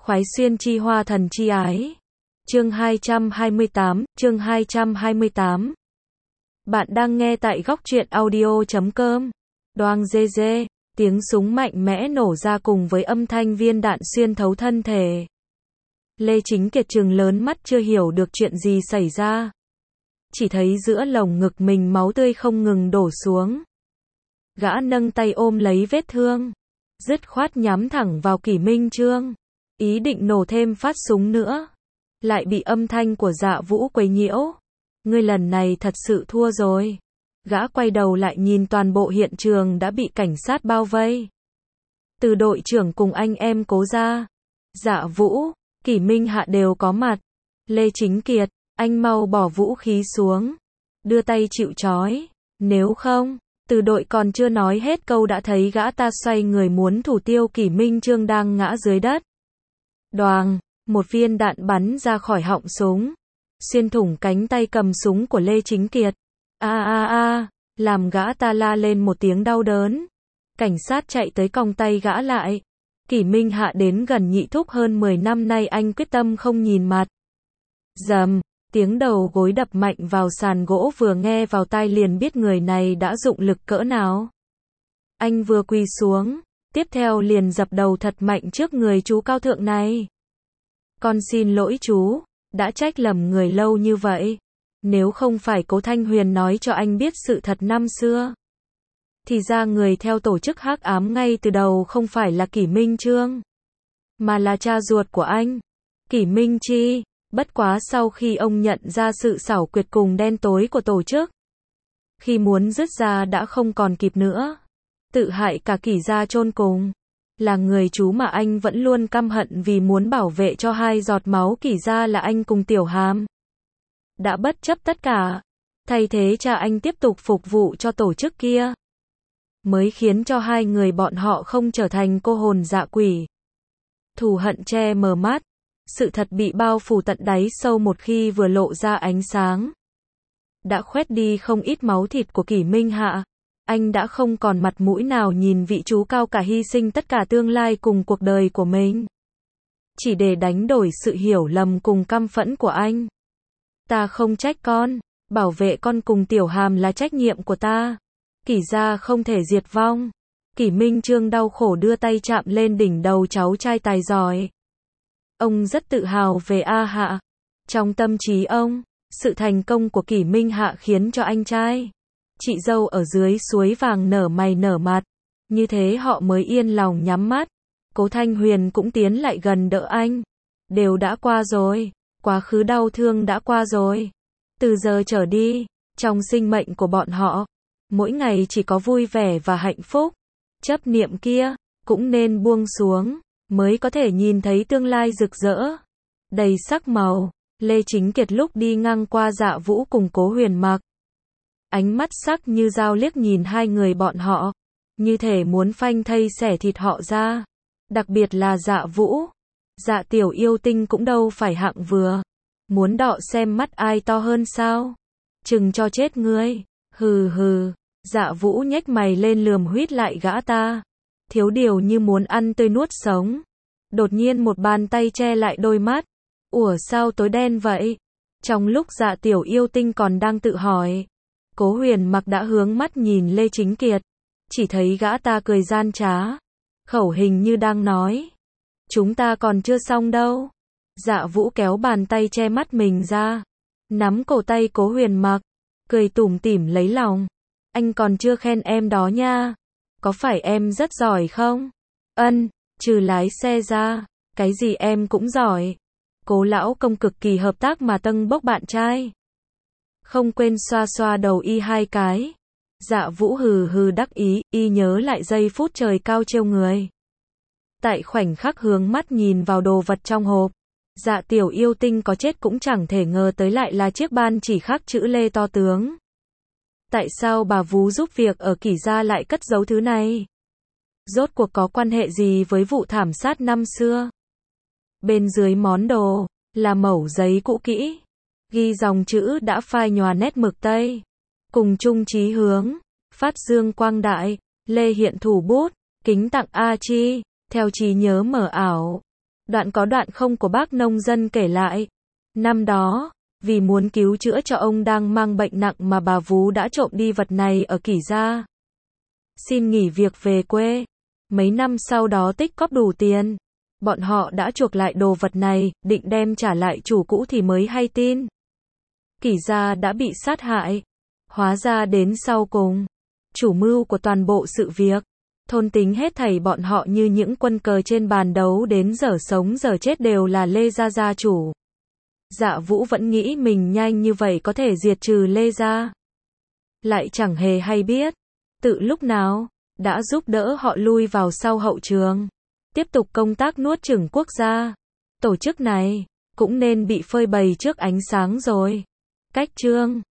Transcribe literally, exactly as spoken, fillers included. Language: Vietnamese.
Khoái xuyên chi hoa thần chi ái. Chương hai trăm hai mươi tám, chương hai trăm hai mươi tám. Bạn đang nghe tại góc truyện audio chấm com. Đoàng dê dê, tiếng súng mạnh mẽ nổ ra cùng với âm thanh viên đạn xuyên thấu thân thể. Lê Chính Kiệt trừng lớn mắt chưa hiểu được chuyện gì xảy ra. Chỉ thấy giữa lồng ngực mình máu tươi không ngừng đổ xuống. Gã nâng tay ôm lấy vết thương, dứt khoát nhắm thẳng vào Kỷ Minh Chương, ý định nổ thêm phát súng nữa. Lại bị âm thanh của Dạ Vũ quấy nhiễu. Ngươi lần này thật sự thua rồi. Gã quay đầu lại nhìn toàn bộ hiện trường đã bị cảnh sát bao vây. Từ đội trưởng cùng anh em Cố gia, Dạ Vũ, Kỷ Minh Hạ đều có mặt. Lê Chính Kiệt, anh mau bỏ vũ khí xuống, đưa tay chịu trói, nếu không, từ đội còn chưa nói hết câu đã thấy gã ta xoay người muốn thủ tiêu Kỷ Minh Chương đang ngã dưới đất. Đoàng, một viên đạn bắn ra khỏi họng súng, xuyên thủng cánh tay cầm súng của Lê Chính Kiệt. A a a, làm gã ta la lên một tiếng đau đớn. Cảnh sát chạy tới còng tay gã lại. Kỷ Minh Hạ đến gần nhị thúc hơn mười năm nay anh quyết tâm không nhìn mặt. Dầm, tiếng đầu gối đập mạnh vào sàn gỗ vừa nghe vào tai liền biết người này đã dụng lực cỡ nào. Anh vừa quỳ xuống, tiếp theo liền dập đầu thật mạnh trước người chú cao thượng này. Con xin lỗi chú, đã trách lầm người lâu như vậy. Nếu không phải Cố Thanh Huyền nói cho anh biết sự thật năm xưa, thì ra người theo tổ chức hắc ám ngay từ đầu không phải là Kỷ Minh Chương, mà là cha ruột của anh, Kỷ Minh Chi. Bất quá sau khi ông nhận ra sự xảo quyệt cùng đen tối của tổ chức, khi muốn dứt ra đã không còn kịp nữa. Tự hại cả Kỷ gia chôn cùng. Là người chú mà anh vẫn luôn căm hận vì muốn bảo vệ cho hai giọt máu Kỷ gia là anh cùng Tiểu Hàm. Đã bất chấp tất cả, thay thế cha anh tiếp tục phục vụ cho tổ chức kia, mới khiến cho hai người bọn họ không trở thành cô hồn dạ quỷ. Thù hận che mờ mắt, sự thật bị bao phủ tận đáy sâu một khi vừa lộ ra ánh sáng. Đã khoét đi không ít máu thịt của Kỷ Minh Hạ. Anh đã không còn mặt mũi nào nhìn vị chú cao cả hy sinh tất cả tương lai cùng cuộc đời của mình, chỉ để đánh đổi sự hiểu lầm cùng căm phẫn của anh. Ta không trách con, bảo vệ con cùng Tiểu Hàm là trách nhiệm của ta. Kỷ gia không thể diệt vong. Kỷ Minh Chương đau khổ đưa tay chạm lên đỉnh đầu cháu trai tài giỏi. Ông rất tự hào về A Hạ. Trong tâm trí ông, sự thành công của Kỷ Minh Hạ khiến cho anh trai, chị dâu ở dưới suối vàng nở mày nở mặt. Như thế họ mới yên lòng nhắm mắt. Cố Thanh Huyền cũng tiến lại gần đỡ anh. Đều đã qua rồi. Quá khứ đau thương đã qua rồi. Từ giờ trở đi, trong sinh mệnh của bọn họ, mỗi ngày chỉ có vui vẻ và hạnh phúc. Chấp niệm kia, cũng nên buông xuống, mới có thể nhìn thấy tương lai rực rỡ, đầy sắc màu. Lê Chính Kiệt lúc đi ngang qua Dạ Vũ cùng Cố Huyền Mặc, ánh mắt sắc như dao liếc nhìn hai người bọn họ, như thể muốn phanh thây xẻ thịt họ ra. Đặc biệt là Dạ Vũ. Dạ tiểu yêu tinh cũng đâu phải hạng vừa. Muốn đọ xem mắt ai to hơn sao? Chừng cho chết ngươi. Hừ hừ. Dạ Vũ nhếch mày lên lườm huýt lại gã ta. Thiếu điều như muốn ăn tươi nuốt sống. Đột nhiên một bàn tay che lại đôi mắt. Ủa sao tối đen vậy? Trong lúc Dạ tiểu yêu tinh còn đang tự hỏi, Cố Huyền Mặc đã hướng mắt nhìn Lê Chính Kiệt. Chỉ thấy gã ta cười gian trá, khẩu hình như đang nói, chúng ta còn chưa xong đâu. Dạ Vũ kéo bàn tay che mắt mình ra, nắm cổ tay Cố Huyền Mặc, cười tủm tỉm lấy lòng. Anh còn chưa khen em đó nha. Có phải em rất giỏi không? Ân, trừ lái xe ra, cái gì em cũng giỏi. Cố lão công cực kỳ hợp tác mà tâng bốc bạn trai. Không quên xoa xoa đầu y hai cái. Dạ Vũ hừ hừ đắc ý, y nhớ lại giây phút trời cao trêu người. Tại khoảnh khắc hướng mắt nhìn vào đồ vật trong hộp, Dạ tiểu yêu tinh có chết cũng chẳng thể ngờ tới lại là chiếc ban chỉ khắc chữ Lê to tướng. Tại sao bà vú giúp việc ở Kỷ gia lại cất giấu thứ này? Rốt cuộc có quan hệ gì với vụ thảm sát năm xưa? Bên dưới món đồ, là mẩu giấy cũ kỹ, ghi dòng chữ đã phai nhòa nét mực tây. Cùng chung chí hướng, phát dương quang đại, Lê hiện thủ bút, kính tặng A Chi, theo trí nhớ mờ ảo. Đoạn có đoạn không của bác nông dân kể lại. Năm đó, vì muốn cứu chữa cho ông đang mang bệnh nặng mà bà Vú đã trộm đi vật này ở Kỷ Gia. Xin nghỉ việc về quê. Mấy năm sau đó tích cóp đủ tiền. Bọn họ đã chuộc lại đồ vật này, định đem trả lại chủ cũ thì mới hay tin. Kỷ Gia đã bị sát hại. Hóa ra đến sau cùng, chủ mưu của toàn bộ sự việc, thôn tính hết thảy bọn họ như những quân cờ trên bàn đấu đến giờ sống giờ chết đều là Lê Gia gia chủ. Dạ Vũ vẫn nghĩ mình nhanh như vậy có thể diệt trừ Lê Gia. Lại chẳng hề hay biết, tự lúc nào, đã giúp đỡ họ lui vào sau hậu trường. Tiếp tục công tác nuốt chửng quốc gia. Tổ chức này, cũng nên bị phơi bày trước ánh sáng rồi. Cách chương